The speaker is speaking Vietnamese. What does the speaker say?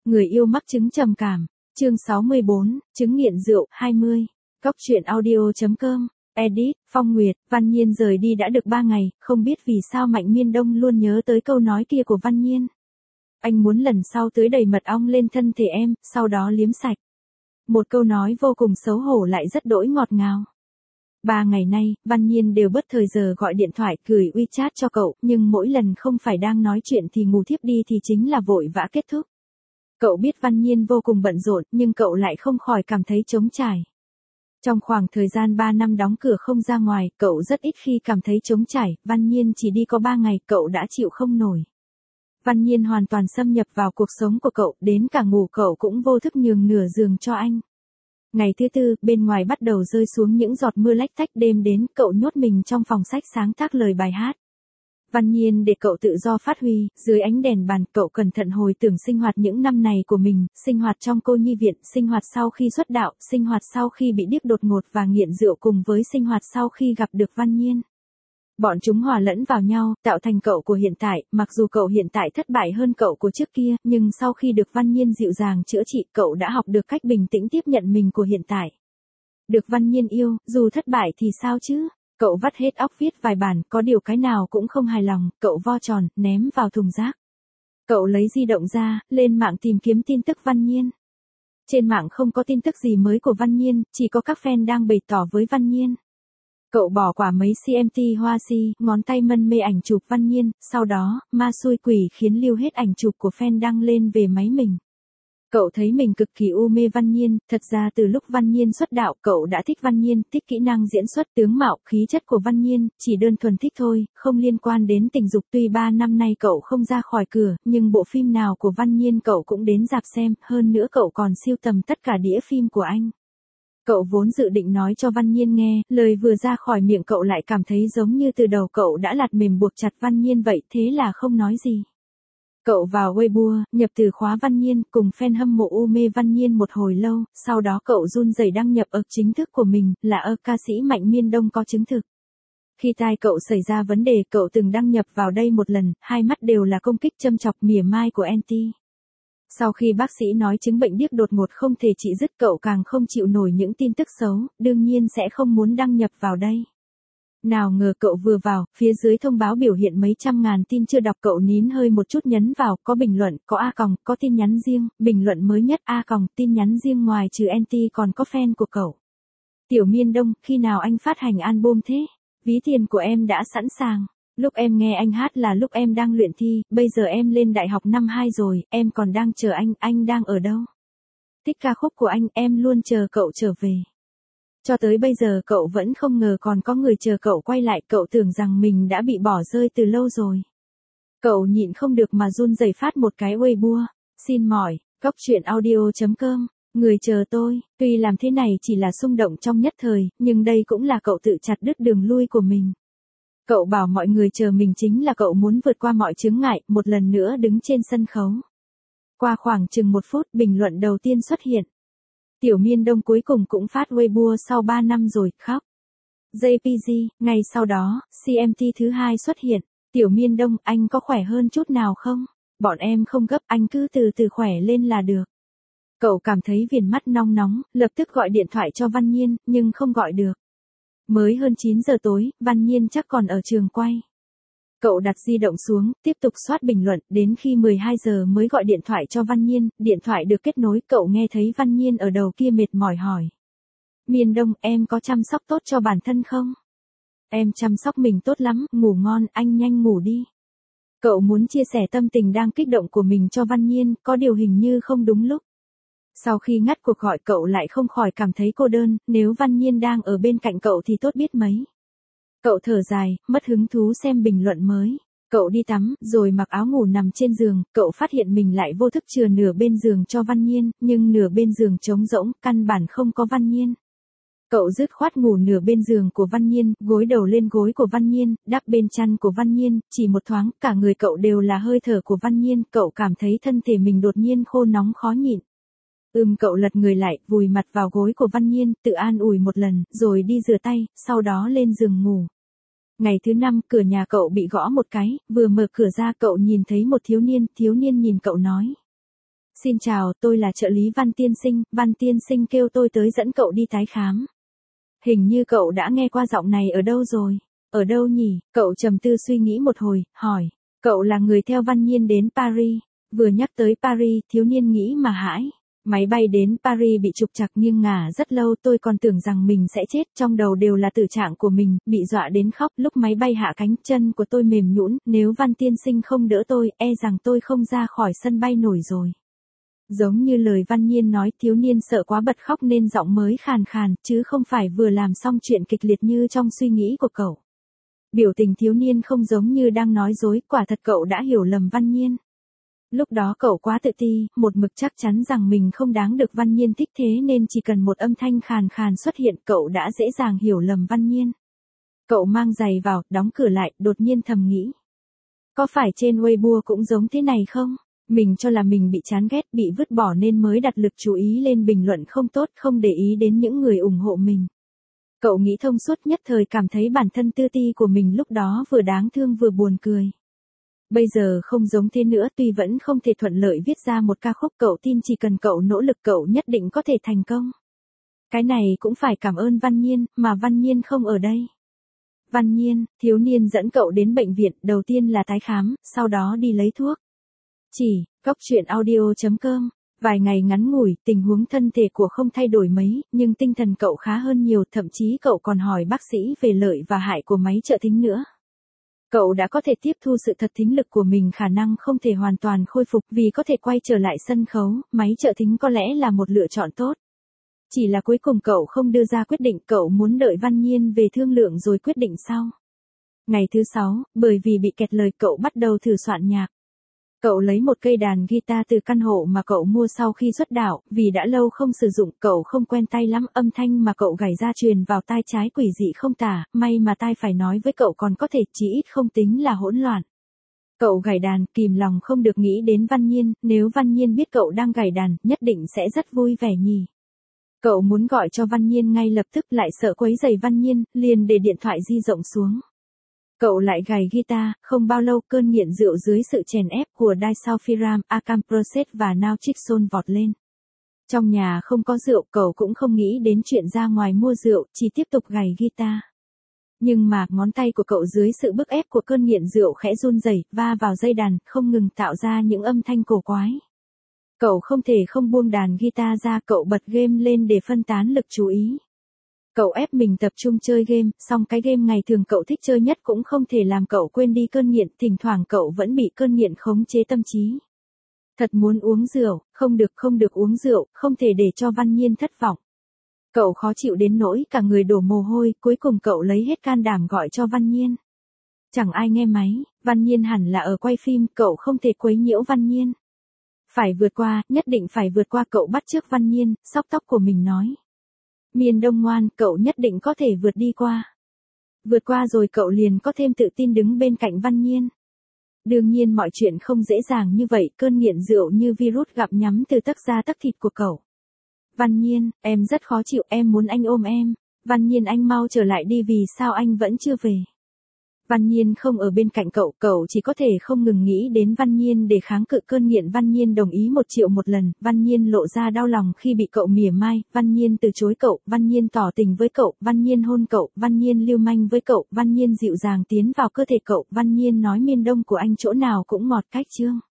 Người yêu mắc chứng trầm cảm. Chương 64, chứng nghiện rượu, 20. Góc truyện audio.com. Edit, Phong Nguyệt, Văn Nhiên rời đi đã được 3 ngày, không biết vì sao Mạnh Miên Đông luôn nhớ tới câu nói kia của Văn Nhiên. Anh muốn lần sau tưới đầy mật ong lên thân thể em, sau đó liếm sạch. Một câu nói vô cùng xấu hổ lại rất đỗi ngọt ngào. 3 ngày nay, Văn Nhiên đều bớt thời giờ gọi điện thoại, gửi WeChat cho cậu, nhưng mỗi lần không phải đang nói chuyện thì ngủ thiếp đi thì chính là vội vã kết thúc. Cậu biết Văn Nhiên vô cùng bận rộn, nhưng cậu lại không khỏi cảm thấy trống trải. Trong khoảng thời gian 3 năm đóng cửa không ra ngoài, cậu rất ít khi cảm thấy trống trải, Văn Nhiên chỉ đi có 3 ngày, cậu đã chịu không nổi. Văn Nhiên hoàn toàn xâm nhập vào cuộc sống của cậu, đến cả ngủ cậu cũng vô thức nhường nửa giường cho anh. Ngày thứ tư, bên ngoài bắt đầu rơi xuống những giọt mưa lách tách, đêm đến, cậu nhốt mình trong phòng sách sáng tác lời bài hát. Văn Nhiên để cậu tự do phát huy, dưới ánh đèn bàn, cậu cẩn thận hồi tưởng sinh hoạt những năm này của mình, sinh hoạt trong cô nhi viện, sinh hoạt sau khi xuất đạo, sinh hoạt sau khi bị điếc đột ngột và nghiện rượu cùng với sinh hoạt sau khi gặp được Văn Nhiên. Bọn chúng hòa lẫn vào nhau, tạo thành cậu của hiện tại, mặc dù cậu hiện tại thất bại hơn cậu của trước kia, nhưng sau khi được Văn Nhiên dịu dàng chữa trị, cậu đã học được cách bình tĩnh tiếp nhận mình của hiện tại. Được Văn Nhiên yêu, dù thất bại thì sao chứ? Cậu vắt hết óc viết vài bản, có điều cái nào cũng không hài lòng, cậu vo tròn, ném vào thùng rác. Cậu lấy di động ra, lên mạng tìm kiếm tin tức Văn Nhiên. Trên mạng không có tin tức gì mới của Văn Nhiên, chỉ có các fan đang bày tỏ với Văn Nhiên. Cậu bỏ quả mấy CMT hoa si, ngón tay mân mê ảnh chụp Văn Nhiên, sau đó, ma xui quỷ khiến lưu hết ảnh chụp của fan đăng lên về máy mình. Cậu thấy mình cực kỳ u mê Văn Nhiên, thật ra từ lúc Văn Nhiên xuất đạo, cậu đã thích Văn Nhiên, thích kỹ năng diễn xuất, tướng mạo, khí chất của Văn Nhiên, chỉ đơn thuần thích thôi, không liên quan đến tình dục. Tuy 3 năm nay cậu không ra khỏi cửa, nhưng bộ phim nào của Văn Nhiên cậu cũng đến rạp xem, hơn nữa cậu còn sưu tầm tất cả đĩa phim của anh. Cậu vốn dự định nói cho Văn Nhiên nghe, lời vừa ra khỏi miệng cậu lại cảm thấy giống như từ đầu cậu đã lạt mềm buộc chặt Văn Nhiên vậy, thế là không nói gì. Cậu vào Weibo, nhập từ khóa Văn Nhiên, cùng fan hâm mộ u mê Văn Nhiên một hồi lâu, sau đó cậu run rẩy đăng nhập chính thức của mình, là ca sĩ Mạnh Miên Đông có chứng thực. Khi tai cậu xảy ra vấn đề, cậu từng đăng nhập vào đây một lần, hai mắt đều là công kích châm chọc mỉa mai của anti. Sau khi bác sĩ nói chứng bệnh điếc đột ngột không thể trị dứt, cậu càng không chịu nổi những tin tức xấu, đương nhiên sẽ không muốn đăng nhập vào đây. Nào ngờ cậu vừa vào, phía dưới thông báo biểu hiện mấy trăm ngàn tin chưa đọc, cậu nín hơi một chút nhấn vào, có bình luận, có có tin nhắn riêng, bình luận mới nhất tin nhắn riêng, ngoài trừ anti còn có fan của cậu. Tiểu Miên Đông, khi nào anh phát hành album thế? Ví tiền của em đã sẵn sàng. Lúc em nghe anh hát là lúc em đang luyện thi, bây giờ em lên đại học năm 2 rồi, em còn đang chờ anh đang ở đâu? Thích ca khúc của anh, em luôn chờ cậu trở về. Cho tới bây giờ cậu vẫn không ngờ còn có người chờ cậu quay lại, cậu tưởng rằng mình đã bị bỏ rơi từ lâu rồi. Cậu nhịn không được mà run rẩy phát một cái Weibo, xin mỏi, góc truyện audio.com, người chờ tôi, tuy làm thế này chỉ là xung động trong nhất thời, nhưng đây cũng là cậu tự chặt đứt đường lui của mình. Cậu bảo mọi người chờ mình chính là cậu muốn vượt qua mọi chướng ngại, một lần nữa đứng trên sân khấu. Qua khoảng chừng 1 phút, bình luận đầu tiên xuất hiện. Tiểu Miên Đông cuối cùng cũng phát Weibo sau 3 năm rồi, khóc. JPG, ngay sau đó, CMT thứ 2 xuất hiện. Tiểu Miên Đông, anh có khỏe hơn chút nào không? Bọn em không gấp, anh cứ từ từ khỏe lên là được. Cậu cảm thấy viền mắt nong nóng, lập tức gọi điện thoại cho Văn Nhiên, nhưng không gọi được. Mới hơn 9 giờ tối, Văn Nhiên chắc còn ở trường quay. Cậu đặt di động xuống, tiếp tục soát bình luận, đến khi 12 giờ mới gọi điện thoại cho Văn Nhiên, điện thoại được kết nối, cậu nghe thấy Văn Nhiên ở đầu kia mệt mỏi hỏi. Miên Đông, em có chăm sóc tốt cho bản thân không? Em chăm sóc mình tốt lắm, ngủ ngon, anh nhanh ngủ đi. Cậu muốn chia sẻ tâm tình đang kích động của mình cho Văn Nhiên, có điều hình như không đúng lúc. Sau khi ngắt cuộc gọi cậu lại không khỏi cảm thấy cô đơn, nếu Văn Nhiên đang ở bên cạnh cậu thì tốt biết mấy. Cậu thở dài, mất hứng thú xem bình luận mới. Cậu đi tắm, rồi mặc áo ngủ nằm trên giường, cậu phát hiện mình lại vô thức chừa nửa bên giường cho Văn Nhiên, nhưng nửa bên giường trống rỗng, căn bản không có Văn Nhiên. Cậu dứt khoát ngủ nửa bên giường của Văn Nhiên, gối đầu lên gối của Văn Nhiên, đắp bên chăn của Văn Nhiên, chỉ một thoáng, cả người cậu đều là hơi thở của Văn Nhiên, cậu cảm thấy thân thể mình đột nhiên khô nóng khó nhịn. Cậu lật người lại, vùi mặt vào gối của Văn Nhiên, tự an ủi một lần, rồi đi rửa tay, sau đó lên giường ngủ. Ngày thứ 5, cửa nhà cậu bị gõ một cái, vừa mở cửa ra cậu nhìn thấy một thiếu niên nhìn cậu nói. Xin chào, tôi là trợ lý Văn tiên sinh kêu tôi tới dẫn cậu đi tái khám. Hình như cậu đã nghe qua giọng này ở đâu rồi? Ở đâu nhỉ? Cậu trầm tư suy nghĩ một hồi, hỏi. Cậu là người theo Văn Nhiên đến Paris. Vừa nhắc tới Paris, thiếu niên nghĩ mà hãi. Máy bay đến Paris bị trục trặc nghiêng ngả rất lâu, tôi còn tưởng rằng mình sẽ chết, trong đầu đều là tử trạng của mình, bị dọa đến khóc. Lúc máy bay hạ cánh, chân của tôi mềm nhũn, nếu Văn tiên sinh không đỡ tôi, e rằng tôi không ra khỏi sân bay nổi rồi. Giống như lời Văn Nhiên nói, thiếu niên sợ quá bật khóc nên giọng mới khàn khàn, chứ không phải vừa làm xong chuyện kịch liệt như trong suy nghĩ của cậu. Biểu tình thiếu niên không giống như đang nói dối, quả thật cậu đã hiểu lầm Văn Nhiên. Lúc đó cậu quá tự ti, một mực chắc chắn rằng mình không đáng được Văn Nhiên thích, thế nên chỉ cần một âm thanh khàn khàn xuất hiện cậu đã dễ dàng hiểu lầm Văn Nhiên. Cậu mang giày vào, đóng cửa lại, đột nhiên thầm nghĩ. Có phải trên Weibo cũng giống thế này không? Mình cho là mình bị chán ghét, bị vứt bỏ nên mới đặt lực chú ý lên bình luận không tốt, không để ý đến những người ủng hộ mình. Cậu nghĩ thông suốt, nhất thời cảm thấy bản thân tự ti của mình lúc đó vừa đáng thương vừa buồn cười. Bây giờ không giống thế nữa, tuy vẫn không thể thuận lợi viết ra một ca khúc, cậu tin chỉ cần cậu nỗ lực cậu nhất định có thể thành công. Cái này cũng phải cảm ơn Văn Nhiên, mà Văn Nhiên không ở đây. Văn Nhiên, thiếu niên dẫn cậu đến bệnh viện, đầu tiên là tái khám, sau đó đi lấy thuốc. Chỉ, góc truyện audio.com. Vài ngày ngắn ngủi, tình huống thân thể của không thay đổi mấy, nhưng tinh thần cậu khá hơn nhiều, thậm chí cậu còn hỏi bác sĩ về lợi và hại của máy trợ thính nữa. Cậu đã có thể tiếp thu sự thật thính lực của mình khả năng không thể hoàn toàn khôi phục vì có thể quay trở lại sân khấu, máy trợ thính có lẽ là một lựa chọn tốt. Chỉ là cuối cùng cậu không đưa ra quyết định, cậu muốn đợi Văn Nhiên về thương lượng rồi quyết định sau. Ngày thứ 6, bởi vì bị kẹt lời cậu bắt đầu thử soạn nhạc. Cậu lấy một cây đàn guitar từ căn hộ mà cậu mua sau khi xuất đạo, vì đã lâu không sử dụng, cậu không quen tay lắm, âm thanh mà cậu gảy ra truyền vào tai trái quỷ dị không tả, may mà tai phải nói với cậu còn có thể, chỉ ít không tính là hỗn loạn. Cậu gảy đàn, kìm lòng không được nghĩ đến Văn Nhiên, nếu Văn Nhiên biết cậu đang gảy đàn, nhất định sẽ rất vui vẻ nhỉ. Cậu muốn gọi cho Văn Nhiên ngay lập tức, lại sợ quấy rầy Văn Nhiên, liền để điện thoại di động xuống. Cậu lại gảy guitar, không bao lâu cơn nghiện rượu dưới sự chèn ép của disulfiram, acamprosate và naltrexone vọt lên. Trong nhà không có rượu, cậu cũng không nghĩ đến chuyện ra ngoài mua rượu, chỉ tiếp tục gảy guitar. Nhưng mà, ngón tay của cậu dưới sự bức ép của cơn nghiện rượu khẽ run rẩy, va vào dây đàn, không ngừng tạo ra những âm thanh cổ quái. Cậu không thể không buông đàn guitar ra, cậu bật game lên để phân tán lực chú ý. Cậu ép mình tập trung chơi game, song cái game ngày thường cậu thích chơi nhất cũng không thể làm cậu quên đi cơn nghiện, thỉnh thoảng cậu vẫn bị cơn nghiện khống chế tâm trí. Thật muốn uống rượu, không được uống rượu, không thể để cho Văn Nhiên thất vọng. Cậu khó chịu đến nỗi cả người đổ mồ hôi, cuối cùng cậu lấy hết can đảm gọi cho Văn Nhiên. Chẳng ai nghe máy, Văn Nhiên hẳn là ở quay phim, cậu không thể quấy nhiễu Văn Nhiên. Phải vượt qua, nhất định phải vượt qua, cậu bắt chước Văn Nhiên, xóc tóc của mình nói. Miền Đông ngoan, cậu nhất định có thể vượt đi qua. Vượt qua rồi cậu liền có thêm tự tin đứng bên cạnh Văn Nhiên. Đương nhiên mọi chuyện không dễ dàng như vậy, cơn nghiện rượu như virus gặm nhắm từ tấc da tấc thịt của cậu. Văn Nhiên, em rất khó chịu, em muốn anh ôm em. Văn Nhiên anh mau trở lại đi, vì sao anh vẫn chưa về? Văn Nhiên không ở bên cạnh cậu, cậu chỉ có thể không ngừng nghĩ đến Văn Nhiên để kháng cự cơn nghiện. Văn Nhiên đồng ý 1 triệu một lần, Văn Nhiên lộ ra đau lòng khi bị cậu mỉa mai, Văn Nhiên từ chối cậu, Văn Nhiên tỏ tình với cậu, Văn Nhiên hôn cậu, Văn Nhiên lưu manh với cậu, Văn Nhiên dịu dàng tiến vào cơ thể cậu, Văn Nhiên nói miền Đông của anh chỗ nào cũng ngọt cách chương.